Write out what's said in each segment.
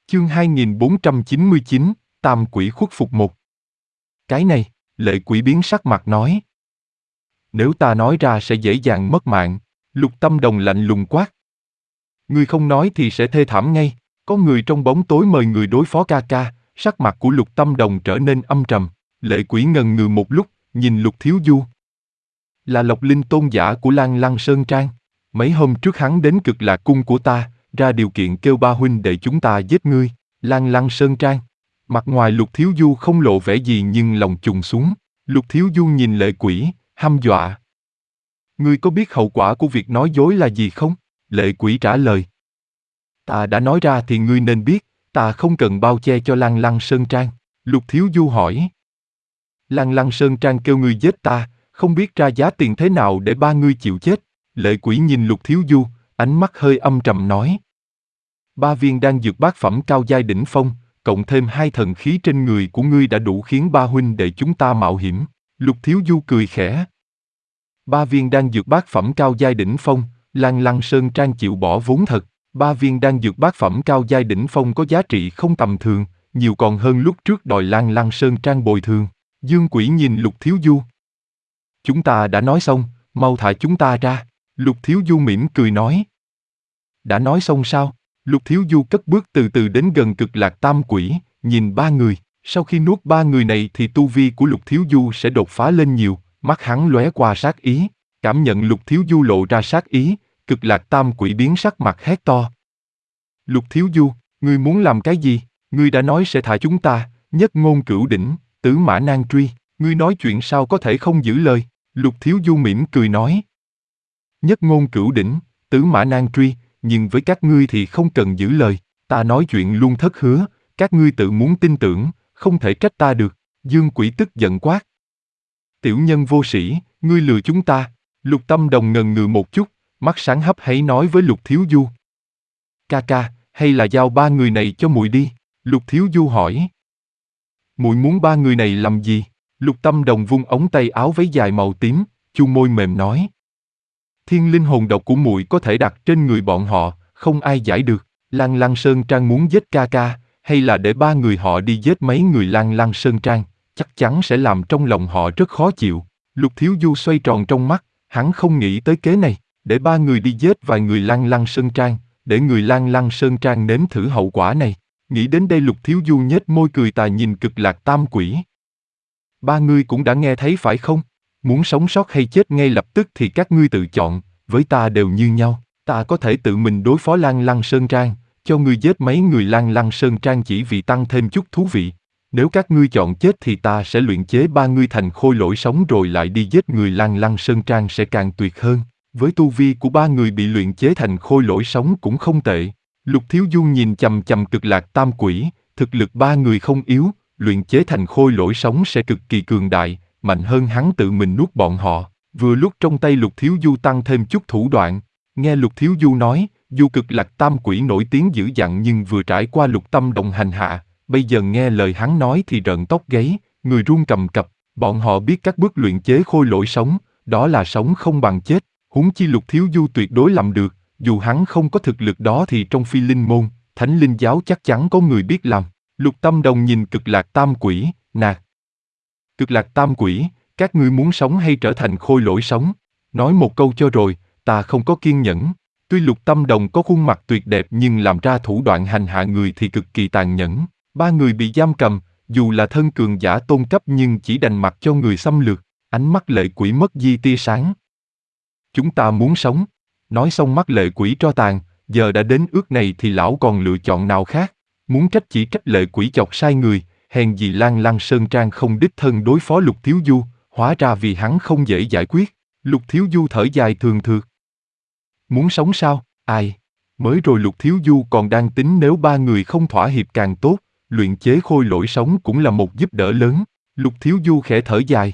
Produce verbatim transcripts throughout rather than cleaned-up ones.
Chương hai nghìn bốn trăm chín mươi chín, Tam Quỷ khuất phục một. Cái này, Lệ Quỷ biến sắc mặt nói. Nếu ta nói ra sẽ dễ dàng mất mạng, Lục Tâm Đồng lạnh lùng quát. Ngươi không nói thì sẽ thê thảm ngay, có người trong bóng tối mời người đối phó ca ca, sắc mặt của Lục Tâm Đồng trở nên âm trầm. Lệ Quỷ ngần ngừ một lúc, nhìn Lục Thiếu Du. Là Lộc Linh tôn giả của Lan Lăng Sơn Trang. Mấy hôm trước hắn đến Cực Lạc cung của ta, ra điều kiện kêu ba huynh đệ chúng ta giết ngươi. Lan Lăng Sơn Trang. Mặt ngoài Lục Thiếu Du không lộ vẻ gì nhưng lòng trùng xuống. Lục Thiếu Du nhìn Lệ Quỷ, hăm dọa. Ngươi có biết hậu quả của việc nói dối là gì không? Lệ Quỷ trả lời. Ta đã nói ra thì ngươi nên biết, ta không cần bao che cho Lan Lăng Sơn Trang. Lục Thiếu Du hỏi. Lan Lăng Sơn Trang kêu ngươi giết ta, không biết ra giá tiền thế nào để ba ngươi chịu chết. Lệ Quỷ nhìn Lục Thiếu Du, ánh mắt hơi âm trầm nói. Ba viên đan dược bát phẩm cao giai đỉnh phong, cộng thêm hai thần khí trên người của ngươi đã đủ khiến ba huynh đệ chúng ta mạo hiểm. Lục Thiếu Du cười khẽ. Ba viên đan dược bát phẩm cao giai đỉnh phong, Lan Lăng Sơn Trang chịu bỏ vốn thật. Ba viên đan dược bát phẩm cao giai đỉnh phong có giá trị không tầm thường, nhiều còn hơn lúc trước đòi Lan Lăng Sơn Trang bồi thường. Dương Quỷ nhìn Lục Thiếu Du. Chúng ta đã nói xong, mau thả chúng ta ra. Lục Thiếu Du mỉm cười nói. Đã nói xong sao? Lục Thiếu Du cất bước từ từ đến gần Cực Lạc Tam Quỷ, nhìn ba người. Sau khi nuốt ba người này thì tu vi của Lục Thiếu Du sẽ đột phá lên nhiều. Mắt hắn lóe qua sát ý. Cảm nhận Lục Thiếu Du lộ ra sát ý, Cực Lạc Tam Quỷ biến sắc mặt hét to. Lục Thiếu Du, ngươi muốn làm cái gì? Ngươi đã nói sẽ thả chúng ta, nhất ngôn cửu đỉnh, tứ mã nan truy. Ngươi nói chuyện sao có thể không giữ lời? Lục Thiếu Du mỉm cười nói. Nhất ngôn cửu đỉnh, tứ mã nan truy, nhưng với các ngươi thì không cần giữ lời. Ta nói chuyện luôn thất hứa, các ngươi tự muốn tin tưởng, không thể trách ta được. Dương Quỷ tức giận quát. Tiểu nhân vô sĩ, ngươi lừa chúng ta. Lục Tâm Đồng ngần ngừ một chút, mắt sáng hấp háy nói với Lục Thiếu Du. Ca ca, hay là giao ba người này cho muội đi? Lục Thiếu Du hỏi. Muội muốn ba người này làm gì? Lục Tâm Đồng vung ống tay áo váy dài màu tím, chu môi mềm nói. Thiên linh hồn độc của muội có thể đặt trên người bọn họ, không ai giải được. Lan Lăng Sơn Trang muốn giết ca ca, hay là để ba người họ đi giết mấy người Lan Lăng Sơn Trang, chắc chắn sẽ làm trong lòng họ rất khó chịu. Lục Thiếu Du xoay tròn trong mắt, hắn không nghĩ tới kế này, để ba người đi giết vài người Lan Lăng Sơn Trang, để người Lan Lăng Sơn Trang nếm thử hậu quả này. Nghĩ đến đây Lục Thiếu Du nhếch môi cười tà nhìn Cực Lạc Tam Quỷ. Ba ngươi cũng đã nghe thấy phải không? Muốn sống sót hay chết ngay lập tức thì các ngươi tự chọn, với ta đều như nhau. Ta có thể tự mình đối phó Lan Lăng Sơn Trang, cho ngươi giết mấy người Lan Lăng Sơn Trang chỉ vì tăng thêm chút thú vị. Nếu các ngươi chọn chết thì ta sẽ luyện chế ba ngươi thành khôi lỗi sống rồi lại đi giết người Lan Lăng Sơn Trang sẽ càng tuyệt hơn. Với tu vi của ba người bị luyện chế thành khôi lỗi sống cũng không tệ. Lục Thiếu Du nhìn chằm chằm Cực Lạc Tam Quỷ, thực lực ba người không yếu, luyện chế thành khôi lỗi sống sẽ cực kỳ cường đại, mạnh hơn hắn tự mình nuốt bọn họ. Vừa lúc trong tay Lục Thiếu Du tăng thêm chút thủ đoạn, nghe Lục Thiếu Du nói, dù Cực Lạc Tam Quỷ nổi tiếng dữ dằn nhưng vừa trải qua Lục Tâm Đồng hành hạ, bây giờ nghe lời hắn nói thì rợn tóc gáy, người run cầm cập. Bọn họ biết các bước luyện chế khôi lỗi sống, đó là sống không bằng chết, huống chi Lục Thiếu Du tuyệt đối làm được. Dù hắn không có thực lực đó thì trong Phi Linh môn, Thánh Linh giáo chắc chắn có người biết làm. Lục Tâm Đồng nhìn Cực Lạc Tam Quỷ, nạt. Cực Lạc Tam Quỷ, các ngươi muốn sống hay trở thành khôi lỗi sống? Nói một câu cho rồi, ta không có kiên nhẫn. Tuy Lục Tâm Đồng có khuôn mặt tuyệt đẹp nhưng làm ra thủ đoạn hành hạ người thì cực kỳ tàn nhẫn. Ba người bị giam cầm, dù là thân cường giả tôn cấp nhưng chỉ đành mặc cho người xâm lược. Ánh mắt Lệ Quỷ mất đi tia sáng. Chúng ta muốn sống. Nói xong mắt Lệ Quỷ tro tàn, giờ đã đến ước này thì lão còn lựa chọn nào khác. Muốn trách chỉ trách Lệ Quỷ chọc sai người, hèn gì Lan Lăng Sơn Trang không đích thân đối phó Lục Thiếu Du, hóa ra vì hắn không dễ giải quyết. Lục Thiếu Du thở dài thường thượt. Muốn sống sao? Ai? Mới rồi Lục Thiếu Du còn đang tính nếu ba người không thỏa hiệp càng tốt, luyện chế khôi lỗi sống cũng là một giúp đỡ lớn. Lục Thiếu Du khẽ thở dài.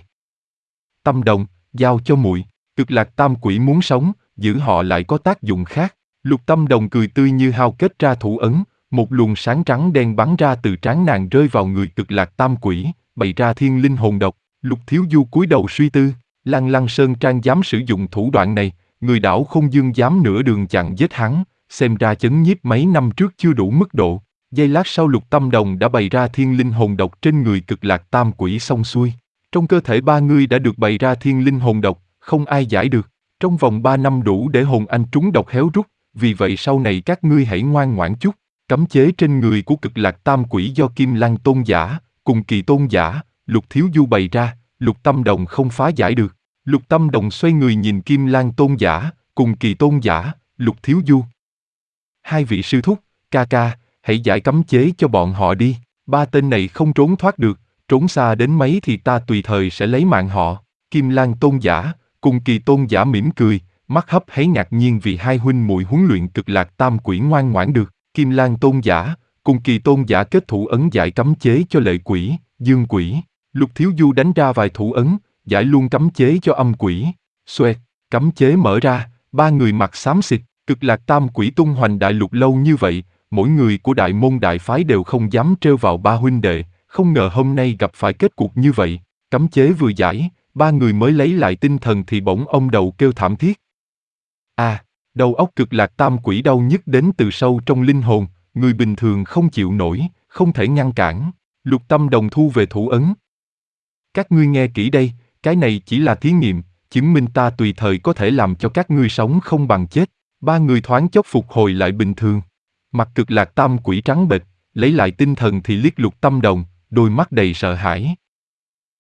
Tâm Đồng, giao cho muội. Cực Lạc Tam Quỷ muốn sống, giữ họ lại có tác dụng khác. Lục Tâm Đồng cười tươi như hao kết ra thủ ấn, một luồng sáng trắng đen bắn ra từ trán nàng rơi vào người Cực Lạc Tam Quỷ, bày ra thiên linh hồn độc. Lục Thiếu Du cúi đầu suy tư, Lan Lăng Sơn Trang dám sử dụng thủ đoạn này, người đảo Không Dương dám nửa đường chặn giết hắn, xem ra chấn nhiếp mấy năm trước chưa đủ mức độ. Giây lát sau Lục Tâm Đồng đã bày ra thiên linh hồn độc trên người Cực Lạc Tam Quỷ xong xuôi. Trong cơ thể ba người đã được bày ra thiên linh hồn độc, không ai giải được. Trong vòng ba năm đủ để hồn anh trúng độc héo rút, vì vậy sau này các ngươi hãy ngoan ngoãn chút. Cấm chế trên người của Cực Lạc Tam Quỷ do Kim Lang Tôn giả, cùng Kỳ Tôn giả, Lục Thiếu Du bày ra, Lục Tâm Đồng không phá giải được. Lục Tâm Đồng xoay người nhìn Kim Lang Tôn giả, cùng Kỳ Tôn giả, Lục Thiếu Du. Hai vị sư thúc, ca ca, hãy giải cấm chế cho bọn họ đi. Ba tên này không trốn thoát được, trốn xa đến mấy thì ta tùy thời sẽ lấy mạng họ. Kim Lang Tôn giả, cùng Kỳ Tôn giả mỉm cười, mắt hấp háy ngạc nhiên vì hai huynh muội huấn luyện Cực Lạc Tam Quỷ ngoan ngoãn được. Kim Lang Tôn giả, cùng Kỳ Tôn giả kết thủ ấn giải cấm chế cho Lệ Quỷ, Dương Quỷ. Lục Thiếu Du đánh ra vài thủ ấn, giải luôn cấm chế cho âm quỷ. Xoẹt, cấm chế mở ra, ba người mặt xám xịt. Cực Lạc Tam Quỷ tung hoành đại lục lâu như vậy, mỗi người của đại môn đại phái đều không dám trêu vào ba huynh đệ, không ngờ hôm nay gặp phải kết cục như vậy. Cấm chế vừa giải, ba người mới lấy lại tinh thần thì bỗng ông đầu kêu thảm thiết. À, đầu óc Cực Lạc Tam Quỷ đau nhức đến từ sâu trong linh hồn, người bình thường không chịu nổi, không thể ngăn cản. Lục Tâm Đồng thu về thủ ấn. Các ngươi nghe kỹ đây, cái này chỉ là thí nghiệm, chứng minh ta tùy thời có thể làm cho các ngươi sống không bằng chết. Ba người thoáng chốc phục hồi lại bình thường. Mặt Cực Lạc Tam Quỷ trắng bệch, lấy lại tinh thần thì liếc Lục Tâm Đồng, đôi mắt đầy sợ hãi.